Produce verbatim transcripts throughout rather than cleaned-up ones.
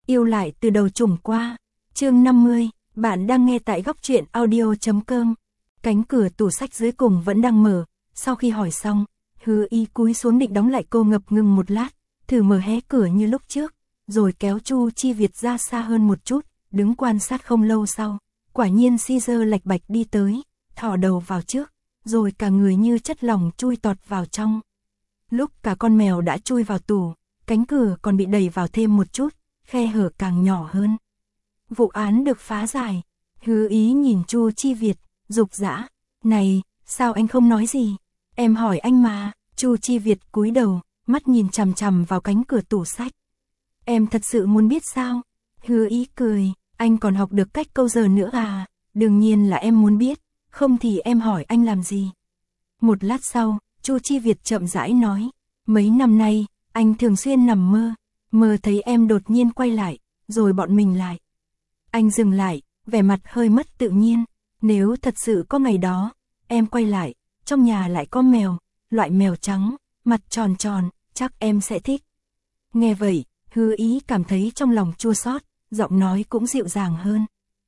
Yêu lại từ đầu trùng qua. Chương năm mươi, bạn đang nghe tại góc truyện audio chấm com. Cánh cửa tủ sách dưới cùng vẫn đang mở, sau khi hỏi xong, Hứa Ý cúi xuống định đóng lại, cô ngập ngừng một lát, thử mở hé cửa như lúc trước, rồi kéo Chu Chi Việt ra xa hơn một chút, đứng quan sát. Không lâu sau, quả nhiên Caesar lạch bạch đi tới, thò đầu vào trước, rồi cả người như chất lỏng chui tọt vào trong. Lúc cả con mèo đã chui vào tủ, cánh cửa còn bị đẩy vào thêm một chút, khe hở càng nhỏ hơn. Vụ án được phá giải. Hứa Ý nhìn Chu Chi Việt, dục dã, "Này, sao anh không nói gì? Em hỏi anh mà." Chu Chi Việt cúi đầu, mắt nhìn chằm chằm vào cánh cửa tủ sách. "Em thật sự muốn biết sao?" Hứa Ý cười, "Anh còn học được cách câu giờ nữa à? Đương nhiên là em muốn biết, không thì em hỏi anh làm gì?" Một lát sau, Chu Chi Việt chậm rãi nói, "Mấy năm nay, anh thường xuyên nằm mơ, mơ thấy em đột nhiên quay lại, rồi bọn mình lại." Anh dừng lại, vẻ mặt hơi mất tự nhiên. "Nếu thật sự có ngày đó, em quay lại, trong nhà lại có mèo, loại mèo trắng, mặt tròn tròn, chắc em sẽ thích." Nghe vậy, Hứa Ý cảm thấy trong lòng chua xót, giọng nói cũng dịu dàng hơn.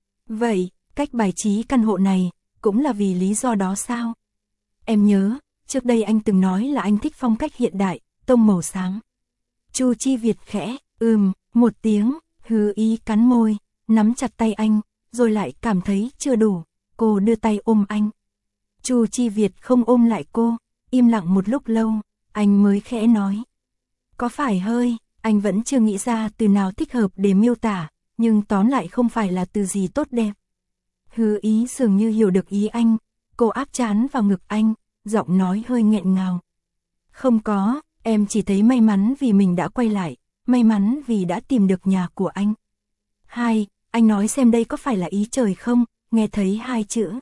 "Vậy, cách bài trí căn hộ này, cũng là vì lý do đó sao? Em nhớ, trước đây anh từng nói là anh thích phong cách hiện đại, tông màu sáng." Chu Chi Việt khẽ, ừm, một tiếng. Hứa Ý cắn môi, nắm chặt tay anh, rồi lại cảm thấy chưa đủ, cô đưa tay ôm anh. Chu Chi Việt không ôm lại cô, im lặng một lúc lâu, anh mới khẽ nói, "Có phải hơi, anh vẫn chưa nghĩ ra từ nào thích hợp để miêu tả, nhưng tóm lại không phải là từ gì tốt đẹp." Hứa Ý dường như hiểu được ý anh, cô áp trán vào ngực anh, giọng nói hơi nghẹn ngào. "Không có, em chỉ thấy may mắn vì mình đã quay lại, may mắn vì đã tìm được nhà của anh." "Hai, anh nói xem đây có phải là ý trời không?" Nghe thấy hai chữ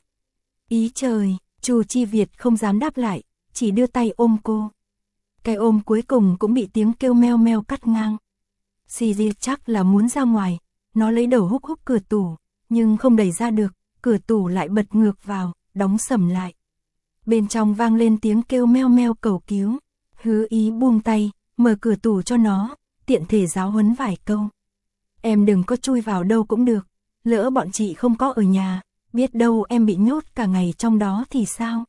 ý trời, Chu Chi Việt không dám đáp lại, chỉ đưa tay ôm cô. Cái ôm cuối cùng cũng bị tiếng kêu meo meo cắt ngang. Caesar chắc là muốn ra ngoài, nó lấy đầu húc húc cửa tủ, nhưng không đẩy ra được, cửa tủ lại bật ngược vào, đóng sầm lại. Bên trong vang lên tiếng kêu meo meo cầu cứu. Hứa Ý buông tay, mở cửa tủ cho nó, tiện thể giáo huấn vài câu. "Em đừng có chui vào đâu cũng được, lỡ bọn chị không có ở nhà, biết đâu em bị nhốt cả ngày trong đó thì sao?"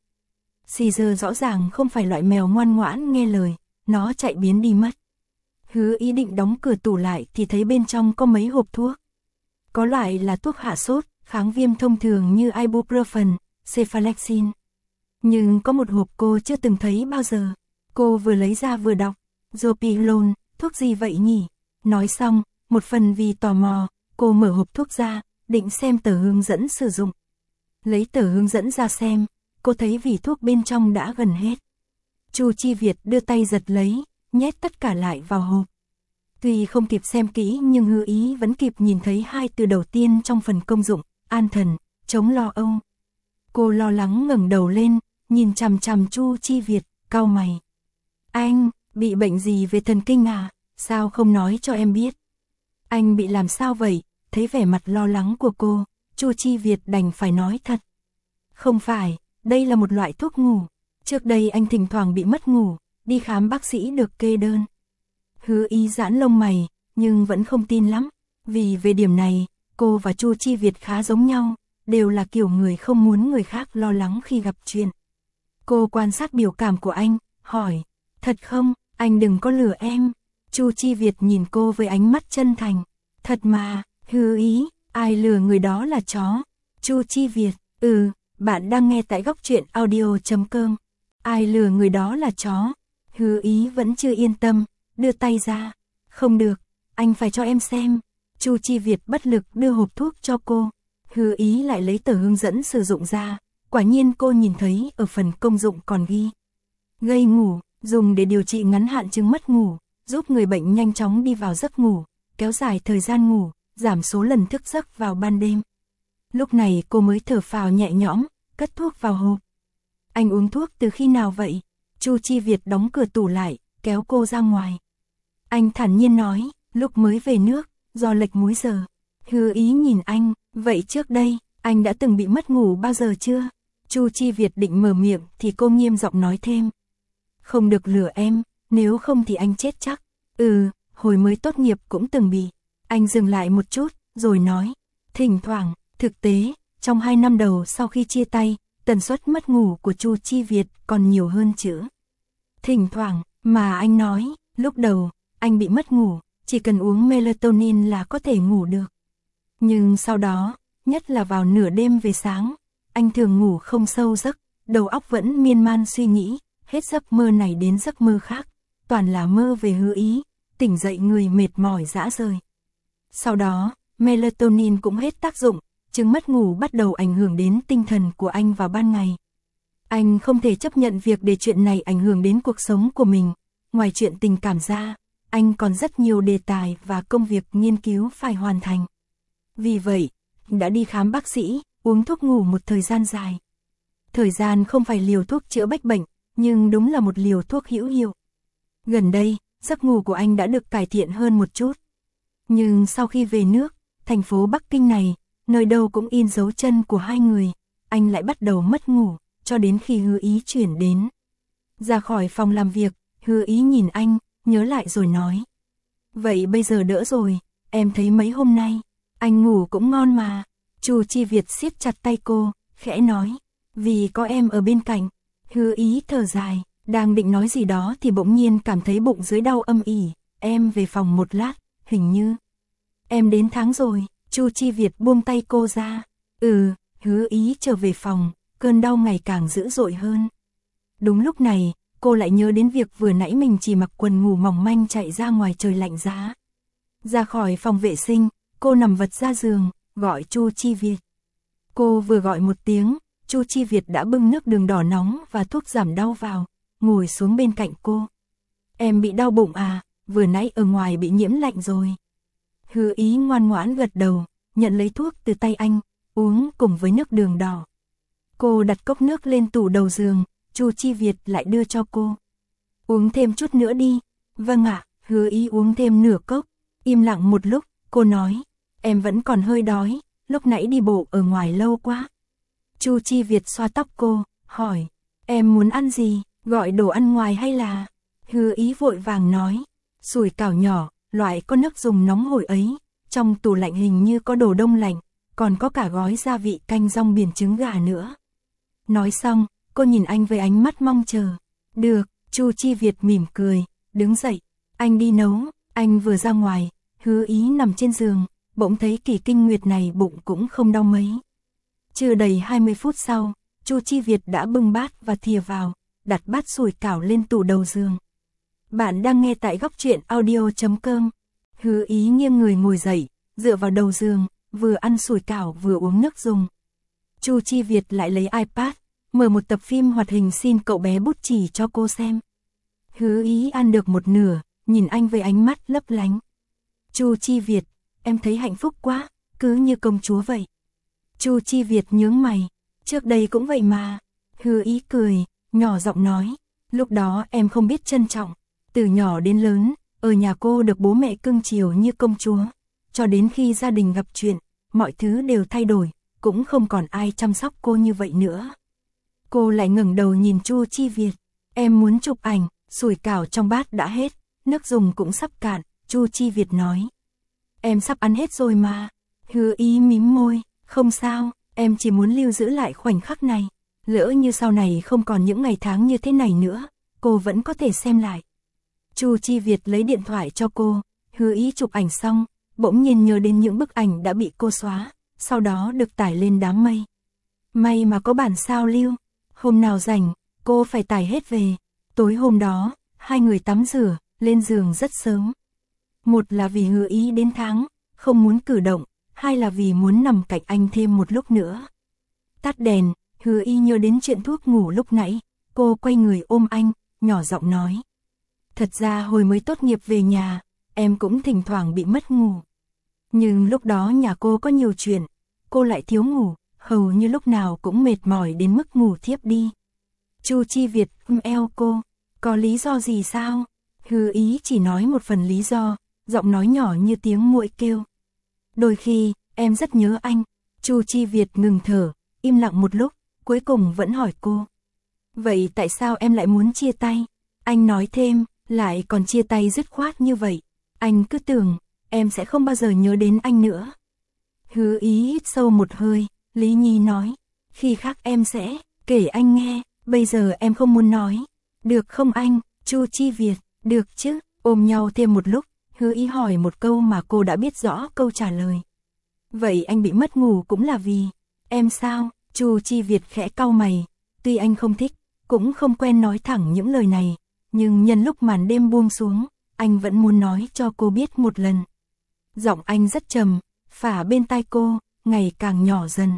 Caesar rõ ràng không phải loại mèo ngoan ngoãn nghe lời, nó chạy biến đi mất. Hứa Ý định đóng cửa tủ lại thì thấy bên trong có mấy hộp thuốc. Có loại là thuốc hạ sốt, kháng viêm thông thường như ibuprofen, cephalexin. Nhưng có một hộp cô chưa từng thấy bao giờ. Cô vừa lấy ra vừa đọc, Zopilon, thuốc gì vậy nhỉ? Nói xong, một phần vì tò mò, cô mở hộp thuốc ra, định xem tờ hướng dẫn sử dụng. Lấy tờ hướng dẫn ra xem, cô thấy vỉ thuốc bên trong đã gần hết. Chu Chi Việt đưa tay giật lấy, nhét tất cả lại vào hộp. Tuy không kịp xem kỹ nhưng Hứa Ý vẫn kịp nhìn thấy hai từ đầu tiên trong phần công dụng, an thần, chống lo âu. Cô lo lắng ngẩng đầu lên, nhìn chằm chằm Chu Chi Việt, cau mày. "Anh, bị bệnh gì về thần kinh à? Sao không nói cho em biết?" "Anh bị làm sao vậy?" Thấy vẻ mặt lo lắng của cô, Chu Chi Việt đành phải nói thật. "Không phải, đây là một loại thuốc ngủ. Trước đây anh thỉnh thoảng bị mất ngủ, đi khám bác sĩ được kê đơn." Hứa Ý giãn lông mày, nhưng vẫn không tin lắm, vì về điểm này, cô và Chu Chi Việt khá giống nhau, đều là kiểu người không muốn người khác lo lắng khi gặp chuyện. Cô quan sát biểu cảm của anh, hỏi, "Thật không, anh đừng có lừa em." Chu Chi Việt nhìn cô với ánh mắt chân thành. "Thật mà." Hứa Ý, "Ai lừa người đó là chó." Chu Chi Việt, "Ừ, bạn đang nghe tại góc truyện audio chấm com. Ai lừa người đó là chó." Hứa Ý vẫn chưa yên tâm, đưa tay ra. "Không được, anh phải cho em xem." Chu Chi Việt bất lực đưa hộp thuốc cho cô. Hứa Ý lại lấy tờ hướng dẫn sử dụng ra, quả nhiên cô nhìn thấy ở phần công dụng còn ghi: gây ngủ, dùng để điều trị ngắn hạn chứng mất ngủ, giúp người bệnh nhanh chóng đi vào giấc ngủ, kéo dài thời gian ngủ, giảm số lần thức giấc vào ban đêm. Lúc này cô mới thở phào nhẹ nhõm, cất thuốc vào hộp. "Anh uống thuốc từ khi nào vậy?" Chu Chi Việt đóng cửa tủ lại, kéo cô ra ngoài. Anh thản nhiên nói, "Lúc mới về nước, do lệch múi giờ." Hứa Ý nhìn anh, "Vậy trước đây, anh đã từng bị mất ngủ bao giờ chưa?" Chu Chi Việt định mở miệng thì cô nghiêm giọng nói thêm, "Không được lừa em, nếu không thì anh chết chắc." "Ừ, hồi mới tốt nghiệp cũng từng bị." Anh dừng lại một chút, rồi nói, thỉnh thoảng, thực tế, trong hai năm đầu sau khi chia tay, tần suất mất ngủ của Chu Chi Việt còn nhiều hơn chứ. Thỉnh thoảng, mà anh nói, lúc đầu, anh bị mất ngủ, chỉ cần uống melatonin là có thể ngủ được. Nhưng sau đó, nhất là vào nửa đêm về sáng, anh thường ngủ không sâu giấc, đầu óc vẫn miên man suy nghĩ, hết giấc mơ này đến giấc mơ khác, toàn là mơ về Hứa Ý, tỉnh dậy người mệt mỏi rã rời. Sau đó, melatonin cũng hết tác dụng, chứng mất ngủ bắt đầu ảnh hưởng đến tinh thần của anh vào ban ngày. Anh không thể chấp nhận việc để chuyện này ảnh hưởng đến cuộc sống của mình, ngoài chuyện tình cảm ra, anh còn rất nhiều đề tài và công việc nghiên cứu phải hoàn thành. Vì vậy, đã đi khám bác sĩ, uống thuốc ngủ một thời gian dài. Thời gian không phải liều thuốc chữa bách bệnh, nhưng đúng là một liều thuốc hữu hiệu. Gần đây, giấc ngủ của anh đã được cải thiện hơn một chút. Nhưng sau khi về nước, thành phố Bắc Kinh này, nơi đâu cũng in dấu chân của hai người, anh lại bắt đầu mất ngủ, cho đến khi Hứa Ý chuyển đến. Ra khỏi phòng làm việc, Hứa Ý nhìn anh, nhớ lại rồi nói. Vậy bây giờ đỡ rồi, em thấy mấy hôm nay, anh ngủ cũng ngon mà. Chu Chi Việt siết chặt tay cô, khẽ nói, vì có em ở bên cạnh. Hứa Ý thở dài, đang định nói gì đó thì bỗng nhiên cảm thấy bụng dưới đau âm ỉ. Em về phòng một lát, hình như em đến tháng rồi. Chu Chi Việt buông tay cô ra. Ừ, Hứa Ý trở về phòng, cơn đau ngày càng dữ dội hơn. Đúng lúc này, cô lại nhớ đến việc vừa nãy mình chỉ mặc quần ngủ mỏng manh chạy ra ngoài trời lạnh giá. Ra khỏi phòng vệ sinh, cô nằm vật ra giường, gọi Chu Chi Việt. Cô vừa gọi một tiếng, Chu Chi Việt đã bưng nước đường đỏ nóng và thuốc giảm đau vào, ngồi xuống bên cạnh cô. Em bị đau bụng à, vừa nãy ở ngoài bị nhiễm lạnh rồi. Hứa Ý ngoan ngoãn gật đầu, nhận lấy thuốc từ tay anh, uống cùng với nước đường đỏ. Cô đặt cốc nước lên tủ đầu giường, Chu Chi Việt lại đưa cho cô. Uống thêm chút nữa đi. Vâng ạ, Hứa Ý uống thêm nửa cốc. Im lặng một lúc, cô nói, em vẫn còn hơi đói, lúc nãy đi bộ ở ngoài lâu quá. Chu Chi Việt xoa tóc cô, hỏi, em muốn ăn gì, gọi đồ ăn ngoài hay là... Hứa Ý vội vàng nói, sủi cảo nhỏ, loại có nước dùng nóng hổi ấy, trong tủ lạnh hình như có đồ đông lạnh, còn có cả gói gia vị canh rong biển trứng gà nữa. Nói xong, cô nhìn anh với ánh mắt mong chờ. Được, Chu Chi Việt mỉm cười, đứng dậy, anh đi nấu. Anh vừa ra ngoài, Hứa Ý nằm trên giường, bỗng thấy kỳ kinh nguyệt này bụng cũng không đau mấy. Chưa đầy hai mươi phút sau, Chu Chi Việt đã bưng bát và thìa vào, đặt bát sủi cảo lên tủ đầu giường. Bạn đang nghe tại góc truyện audio chấm com. Hứa Ý nghiêng người ngồi dậy, dựa vào đầu giường, vừa ăn sủi cảo vừa uống nước dùng. Chu Chi Việt lại lấy iPad, mở một tập phim hoạt hình Xin cậu bé bút chì cho cô xem. Hứa Ý ăn được một nửa, nhìn anh với ánh mắt lấp lánh. Chu Chi Việt, em thấy hạnh phúc quá, cứ như công chúa vậy. Chu Chi Việt nhướng mày, trước đây cũng vậy mà. Hứa Ý cười, nhỏ giọng nói, lúc đó em không biết trân trọng, từ nhỏ đến lớn, ở nhà cô được bố mẹ cưng chiều như công chúa, cho đến khi gia đình gặp chuyện, mọi thứ đều thay đổi, cũng không còn ai chăm sóc cô như vậy nữa. Cô lại ngẩng đầu nhìn Chu Chi Việt, em muốn chụp ảnh, sủi cảo trong bát đã hết, nước dùng cũng sắp cạn. Chu Chi Việt nói, em sắp ăn hết rồi mà. Hứa Ý mím môi, không sao, em chỉ muốn lưu giữ lại khoảnh khắc này, lỡ như sau này không còn những ngày tháng như thế này nữa, cô vẫn có thể xem lại. Chu Chi Việt lấy điện thoại cho cô, Hứa Ý chụp ảnh xong, bỗng nhiên nhớ đến những bức ảnh đã bị cô xóa, sau đó được tải lên đám mây. May mà có bản sao lưu, hôm nào rảnh, cô phải tải hết về. Tối hôm đó, hai người tắm rửa, lên giường rất sớm. Một là vì Hứa Ý đến tháng, không muốn cử động, hai là vì muốn nằm cạnh anh thêm một lúc nữa. Tắt đèn, Hứa Ý nhớ đến chuyện thuốc ngủ lúc nãy, cô quay người ôm anh, nhỏ giọng nói. Thật ra hồi mới tốt nghiệp về nhà, em cũng thỉnh thoảng bị mất ngủ. Nhưng lúc đó nhà cô có nhiều chuyện, cô lại thiếu ngủ, hầu như lúc nào cũng mệt mỏi đến mức ngủ thiếp đi. Chu Chi Việt ôm eo cô, có lý do gì sao? Hứa Ý chỉ nói một phần lý do, giọng nói nhỏ như tiếng muỗi kêu. Đôi khi, em rất nhớ anh. Chu Chi Việt ngừng thở, im lặng một lúc, cuối cùng vẫn hỏi cô. Vậy tại sao em lại muốn chia tay? Anh nói thêm, lại còn chia tay dứt khoát như vậy. Anh cứ tưởng, em sẽ không bao giờ nhớ đến anh nữa. Hứa Ý hít sâu một hơi, Lý Nhi nói, khi khác em sẽ kể anh nghe, bây giờ em không muốn nói. Được không anh? Chu Chi Việt, được chứ, ôm nhau thêm một lúc, Hứa Ý hỏi một câu mà cô đã biết rõ câu trả lời. Vậy anh bị mất ngủ cũng là vì em sao? Chu Chi Việt khẽ cau mày, tuy anh không thích, cũng không quen nói thẳng những lời này, nhưng nhân lúc màn đêm buông xuống, anh vẫn muốn nói cho cô biết một lần. Giọng anh rất trầm, phả bên tai cô, ngày càng nhỏ dần.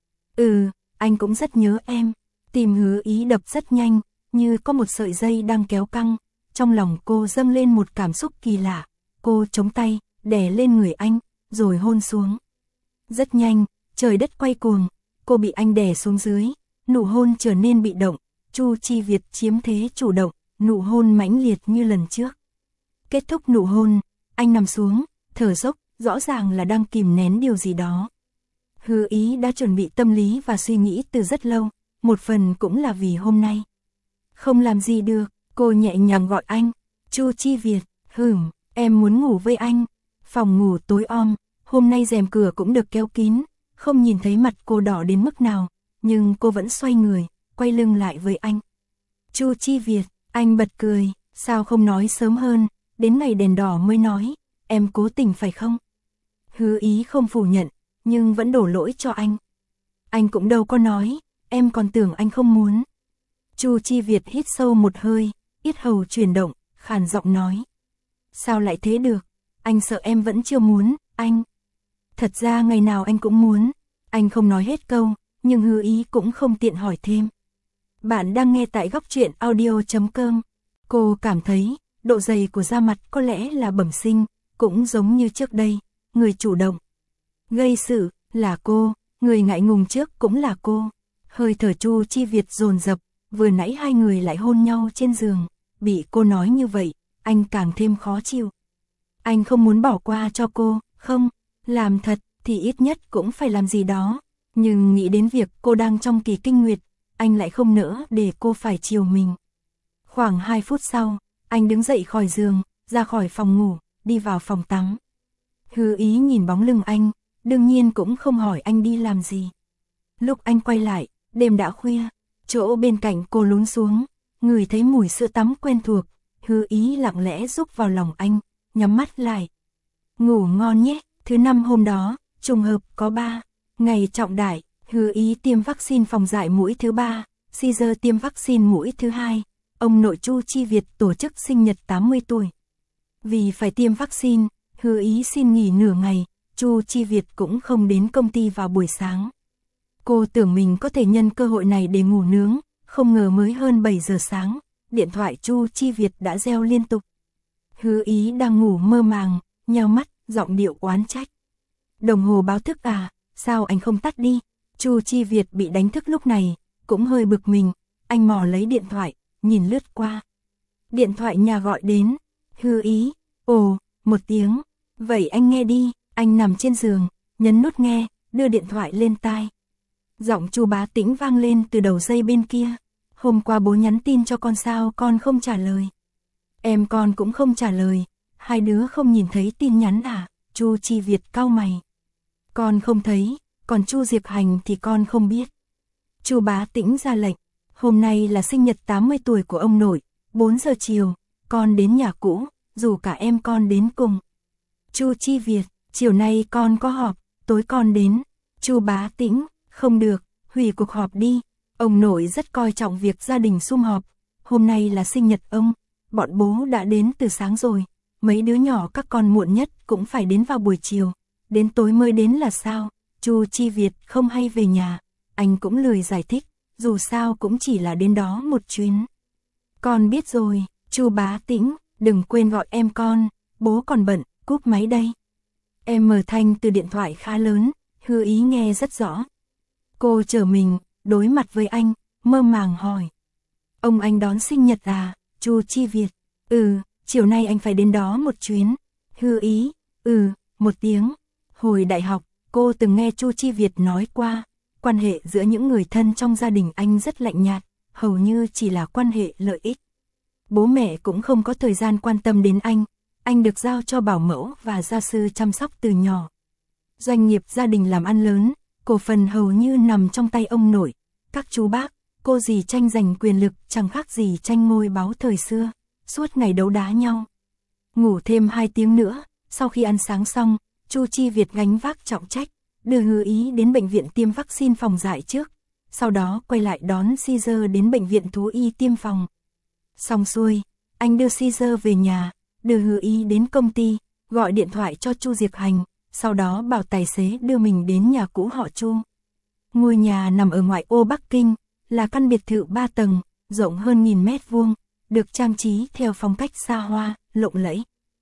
Ừ, anh cũng rất nhớ em. Tim Hứa Ý đập rất nhanh, như có một sợi dây đang kéo căng. Trong lòng cô dâng lên một cảm xúc kỳ lạ. Cô chống tay, đè lên người anh, rồi hôn xuống. Rất nhanh, trời đất quay cuồng, cô bị anh đè xuống dưới, nụ hôn trở nên bị động. Chu Chi Việt chiếm thế chủ động, nụ hôn mãnh liệt như lần trước. Kết thúc nụ hôn, anh nằm xuống, thở dốc, rõ ràng là đang kìm nén điều gì đó. Hứa Ý đã chuẩn bị tâm lý và suy nghĩ từ rất lâu, một phần cũng là vì hôm nay. Không làm gì được, cô nhẹ nhàng gọi anh, Chu Chi Việt, hửm, em muốn ngủ với anh. Phòng ngủ tối om, hôm nay rèm cửa cũng được kéo kín, không nhìn thấy mặt cô đỏ đến mức nào, nhưng cô vẫn xoay người, quay lưng lại với anh. Chu Chi Việt, anh bật cười, sao không nói sớm hơn, đến ngày đèn đỏ mới nói, em cố tình phải không? Hứa Ý không phủ nhận, nhưng vẫn đổ lỗi cho anh. Anh cũng đâu có nói, em còn tưởng anh không muốn. Chu Chi Việt hít sâu một hơi, yết hầu chuyển động, khàn giọng nói. Sao lại thế được, anh sợ em vẫn chưa muốn, anh. Thật ra ngày nào anh cũng muốn, anh không nói hết câu, nhưng Hứa Ý cũng không tiện hỏi thêm. Bạn đang nghe tại góc truyện audio chấm com. Cô cảm thấy, độ dày của da mặt có lẽ là bẩm sinh, cũng giống như trước đây, người chủ động gây sự là cô, người ngại ngùng trước cũng là cô. Hơi thở Chu Chi Việt dồn dập, vừa nãy hai người lại hôn nhau trên giường, bị cô nói như vậy, anh càng thêm khó chịu. Anh không muốn bỏ qua cho cô, không, làm thật thì ít nhất cũng phải làm gì đó, nhưng nghĩ đến việc cô đang trong kỳ kinh nguyệt, anh lại không nỡ để cô phải chiều mình. Khoảng hai phút sau, anh đứng dậy khỏi giường, ra khỏi phòng ngủ, đi vào phòng tắm. Hứa Ý nhìn bóng lưng anh, đương nhiên cũng không hỏi anh đi làm gì. Lúc anh quay lại, đêm đã khuya, chỗ bên cạnh cô lún xuống, ngửi thấy mùi sữa tắm quen thuộc, Hứa Ý lặng lẽ rúc vào lòng anh, nhắm mắt lại. Ngủ ngon nhé. Thứ năm hôm đó, trùng hợp có ba ngày trọng đại, Hứa Ý tiêm vaccine phòng dại mũi thứ ba, Caesar tiêm vaccine mũi thứ hai. Ông nội Chu Chi Việt tổ chức sinh nhật tám mươi tuổi. Vì phải tiêm vaccine, Hứa Ý xin nghỉ nửa ngày, Chu Chi Việt cũng không đến công ty vào buổi sáng. Cô tưởng mình có thể nhân cơ hội này để ngủ nướng, không ngờ mới hơn bảy giờ sáng, điện thoại Chu Chi Việt đã reo liên tục. Hứa Ý đang ngủ mơ màng, nheo mắt, giọng điệu oán trách. Đồng hồ báo thức à, sao anh không tắt đi? Chu Chi Việt bị đánh thức lúc này, cũng hơi bực mình, anh mò lấy điện thoại, nhìn lướt qua. Điện thoại nhà gọi đến, Hứa Ý, ồ, một tiếng, vậy anh nghe đi, anh nằm trên giường, nhấn nút nghe, đưa điện thoại lên tai. Giọng Chu Bá Tĩnh vang lên từ đầu dây bên kia, hôm qua bố nhắn tin cho con sao con không trả lời. Em con cũng không trả lời, hai đứa không nhìn thấy tin nhắn à? Chu Chi Việt cau mày. Con không thấy, còn Chu Diệp Hành thì con không biết. Chu Bá Tĩnh ra lệnh, hôm nay là sinh nhật tám mươi tuổi của ông nội, bốn giờ chiều, con đến nhà cũ, dù cả em con đến cùng. Chu Chi Việt, chiều nay con có họp, tối con đến. Chu Bá Tĩnh, không được, hủy cuộc họp đi. Ông nội rất coi trọng việc gia đình sum họp, hôm nay là sinh nhật ông, bọn bố đã đến từ sáng rồi, mấy đứa nhỏ các con muộn nhất cũng phải đến vào buổi chiều, đến tối mới đến là sao? Chu Chi Việt không hay về nhà, anh cũng lười giải thích, dù sao cũng chỉ là đến đó một chuyến. Con biết rồi, Chu Bá Tĩnh, đừng quên gọi em con, bố còn bận, cúp máy đây. Em mở thanh từ điện thoại khá lớn, Hứa Ý nghe rất rõ. Cô trở mình, đối mặt với anh, mơ màng hỏi. Ông anh đón sinh nhật à? Chu Chi Việt, ừ, chiều nay anh phải đến đó một chuyến. Hứa Ý, ừ, một tiếng. Hồi đại học, cô từng nghe Chu Chi Việt nói qua, quan hệ giữa những người thân trong gia đình anh rất lạnh nhạt, hầu như chỉ là quan hệ lợi ích. Bố mẹ cũng không có thời gian quan tâm đến anh, anh được giao cho bảo mẫu và gia sư chăm sóc từ nhỏ. Doanh nghiệp gia đình làm ăn lớn, cổ phần hầu như nằm trong tay ông nội, các chú bác, cô dì tranh giành quyền lực chẳng khác gì tranh ngôi báu thời xưa, suốt ngày đấu đá nhau. Ngủ thêm hai tiếng nữa, sau khi ăn sáng xong, Chu Chi Việt gánh vác trọng trách, đưa Hứa Ý đến bệnh viện tiêm vaccine phòng dại trước, sau đó quay lại đón Caesar đến bệnh viện thú y tiêm phòng. Xong xuôi, anh đưa Caesar về nhà, đưa Hứa Ý đến công ty, gọi điện thoại cho Chu Diệc Hành, sau đó bảo tài xế đưa mình đến nhà cũ họ Chu. Ngôi nhà nằm ở ngoại ô Bắc Kinh, là căn biệt thự ba tầng, rộng hơn nghìn mét vuông, được trang trí theo phong cách xa hoa, lộng lẫy.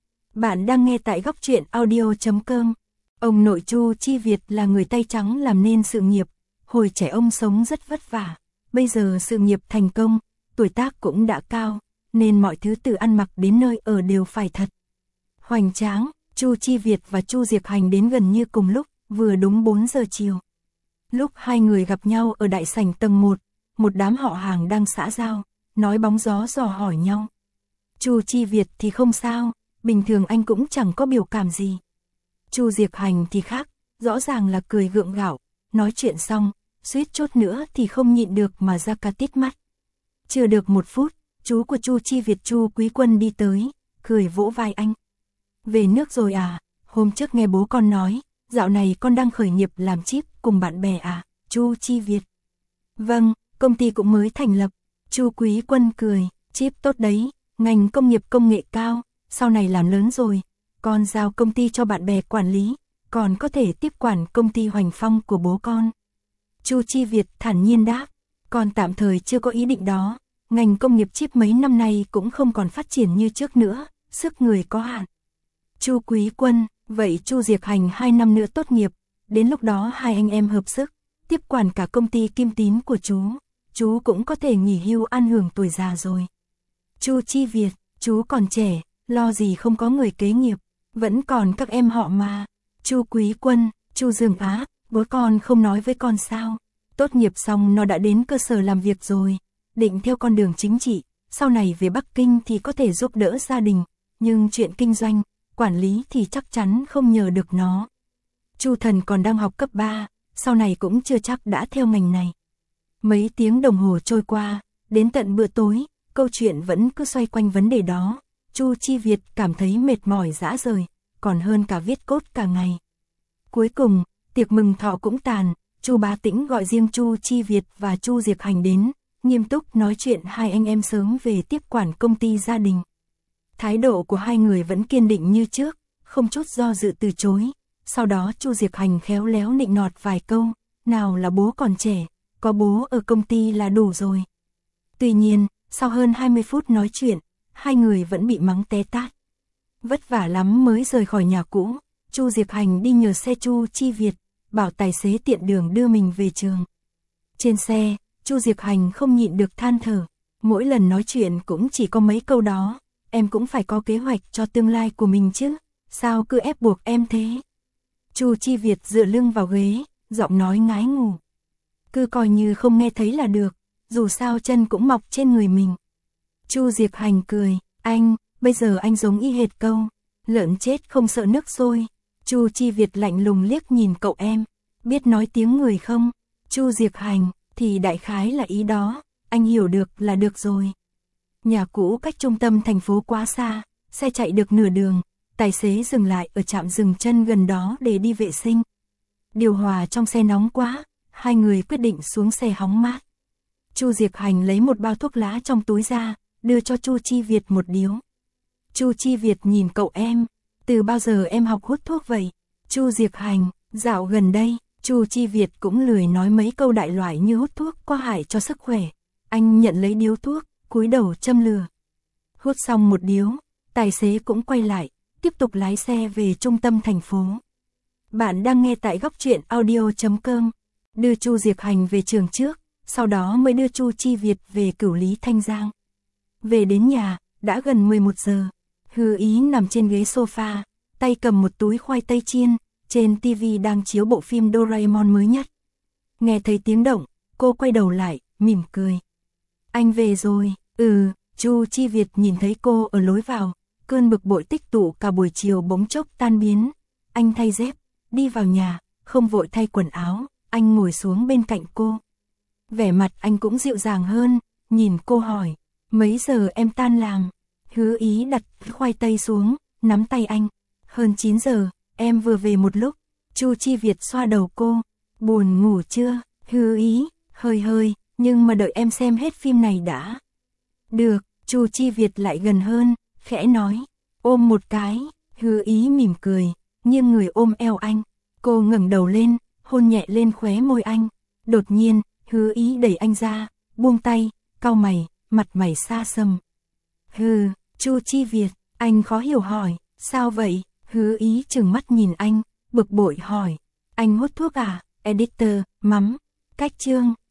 Bạn đang nghe tại góc truyện audio chấm com. Ông nội Chu Chi Việt là người tay trắng làm nên sự nghiệp, hồi trẻ ông sống rất vất vả, bây giờ sự nghiệp thành công, tuổi tác cũng đã cao, nên mọi thứ từ ăn mặc đến nơi ở đều phải thật hoành tráng. Chu Chi Việt và Chu Diệc Hành đến gần như cùng lúc, vừa đúng bốn giờ chiều. Lúc hai người gặp nhau ở đại sảnh tầng một, một đám họ hàng đang xã giao, nói bóng gió dò hỏi nhau. Chu Chi Việt thì không sao, bình thường anh cũng chẳng có biểu cảm gì. Chu Diệc Hành thì khác, rõ ràng là cười gượng gạo, nói chuyện xong, suýt chút nữa thì không nhịn được mà ra cả tít mắt. Chưa được một phút, chú của Chu Chi Việt Chu Quý Quân đi tới, cười vỗ vai anh. Về nước rồi à, hôm trước nghe bố con nói, dạo này con đang khởi nghiệp làm chip cùng bạn bè à, Chu Chi Việt. Vâng, công ty cũng mới thành lập. Chu Quý Quân cười, chip tốt đấy, ngành công nghiệp công nghệ cao, sau này làm lớn rồi, con giao công ty cho bạn bè quản lý, còn có thể tiếp quản công ty Hoành Phong của bố con. Chu Chi Việt thản nhiên đáp, con tạm thời chưa có ý định đó, ngành công nghiệp chip mấy năm nay cũng không còn phát triển như trước nữa, sức người có hạn. Chu Quý Quân, vậy Chu Diệc Hành hai năm nữa tốt nghiệp, đến lúc đó hai anh em hợp sức, tiếp quản cả công ty Kim Tín của chú, chú cũng có thể nghỉ hưu an hưởng tuổi già rồi. Chu Chi Việt, chú còn trẻ, lo gì không có người kế nghiệp, vẫn còn các em họ mà. Chu Quý Quân, Chu Dương Á, bố con không nói với con sao, tốt nghiệp xong nó đã đến cơ sở làm việc rồi, định theo con đường chính trị, sau này về Bắc Kinh thì có thể giúp đỡ gia đình, nhưng chuyện kinh doanh, quản lý thì chắc chắn không nhờ được nó. Chu Thần còn đang học cấp ba, sau này cũng chưa chắc đã theo ngành này. Mấy tiếng đồng hồ trôi qua, đến tận bữa tối, câu chuyện vẫn cứ xoay quanh vấn đề đó. Chu Chi Việt cảm thấy mệt mỏi rã rời, còn hơn cả viết cốt cả ngày. Cuối cùng, tiệc mừng thọ cũng tàn, Chu Bá Tĩnh gọi riêng Chu Chi Việt và Chu Diệc Hành đến, nghiêm túc nói chuyện hai anh em sớm về tiếp quản công ty gia đình. Thái độ của hai người vẫn kiên định như trước, không chút do dự từ chối. Sau đó Chu Diệc Hành khéo léo nịnh nọt vài câu, nào là bố còn trẻ, có bố ở công ty là đủ rồi. Tuy nhiên, sau hơn hai mươi phút nói chuyện, hai người vẫn bị mắng té tát. Vất vả lắm mới rời khỏi nhà cũ, Chu Diệc Hành đi nhờ xe Chu Chi Việt, bảo tài xế tiện đường đưa mình về trường. Trên xe, Chu Diệc Hành không nhịn được than thở, mỗi lần nói chuyện cũng chỉ có mấy câu đó, em cũng phải có kế hoạch cho tương lai của mình chứ, sao cứ ép buộc em thế. Chu Chi Việt dựa lưng vào ghế, giọng nói ngái ngủ. Cứ coi như không nghe thấy là được, dù sao chân cũng mọc trên người mình. Chu Diệc Hành cười, anh, bây giờ anh giống y hệt câu, lợn chết không sợ nước sôi. Chu Chi Việt lạnh lùng liếc nhìn cậu em, biết nói tiếng người không? Chu Diệc Hành, thì đại khái là ý đó, anh hiểu được là được rồi. Nhà cũ cách trung tâm thành phố quá xa, xe chạy được nửa đường, tài xế dừng lại ở trạm dừng chân gần đó để đi vệ sinh. Điều hòa trong xe nóng quá, hai người quyết định xuống xe hóng mát. Chu Diệc Hành lấy một bao thuốc lá trong túi ra, đưa cho Chu Chi Việt một điếu. Chu Chi Việt nhìn cậu em, từ bao giờ em học hút thuốc vậy? Chu Diệc Hành, dạo gần đây, Chu Chi Việt cũng lười nói mấy câu đại loại như hút thuốc có hại cho sức khỏe. Anh nhận lấy điếu thuốc, cúi đầu châm lửa. Hút xong một điếu, tài xế cũng quay lại, tiếp tục lái xe về trung tâm thành phố. Bạn đang nghe tại góc truyện audio chấm com. Đưa Chu Diệc Hành về trường trước, sau đó mới đưa Chu Chi Việt về Cửu Lý Thanh Giang. Về đến nhà, đã gần mười một giờ. Hứa Ý nằm trên ghế sofa, tay cầm một túi khoai tây chiên, trên tivi đang chiếu bộ phim Doraemon mới nhất. Nghe thấy tiếng động, cô quay đầu lại, mỉm cười. Anh về rồi, ừ, Chu Chi Việt nhìn thấy cô ở lối vào, Cơn bực bội tích tụ cả buổi chiều bỗng chốc tan biến. Anh thay dép, đi vào nhà, không vội thay quần áo, anh ngồi xuống bên cạnh cô. Vẻ mặt anh cũng dịu dàng hơn, nhìn cô hỏi, mấy giờ em tan làm? Hứa Ý đặt khoai tây xuống, nắm tay anh. Hơn chín giờ, em vừa về một lúc. Chu Chi Việt xoa đầu cô, buồn ngủ chưa? Hứa Ý, hơi hơi, nhưng mà đợi em xem hết phim này đã. Được, Chu Chi Việt lại gần hơn, khẽ nói, ôm một cái. Hứa Ý mỉm cười, nghiêng người ôm eo anh. Cô ngẩng đầu lên, hôn nhẹ lên khóe môi anh. Đột nhiên, Hứa Ý đẩy anh ra, buông tay, cau mày, mặt mày xa xăm. Hừ, Chu Chi Việt, anh khó hiểu hỏi, sao vậy? Hứa Ý trừng mắt nhìn anh, bực bội hỏi, anh hút thuốc à? Editor, mắm, cách chương.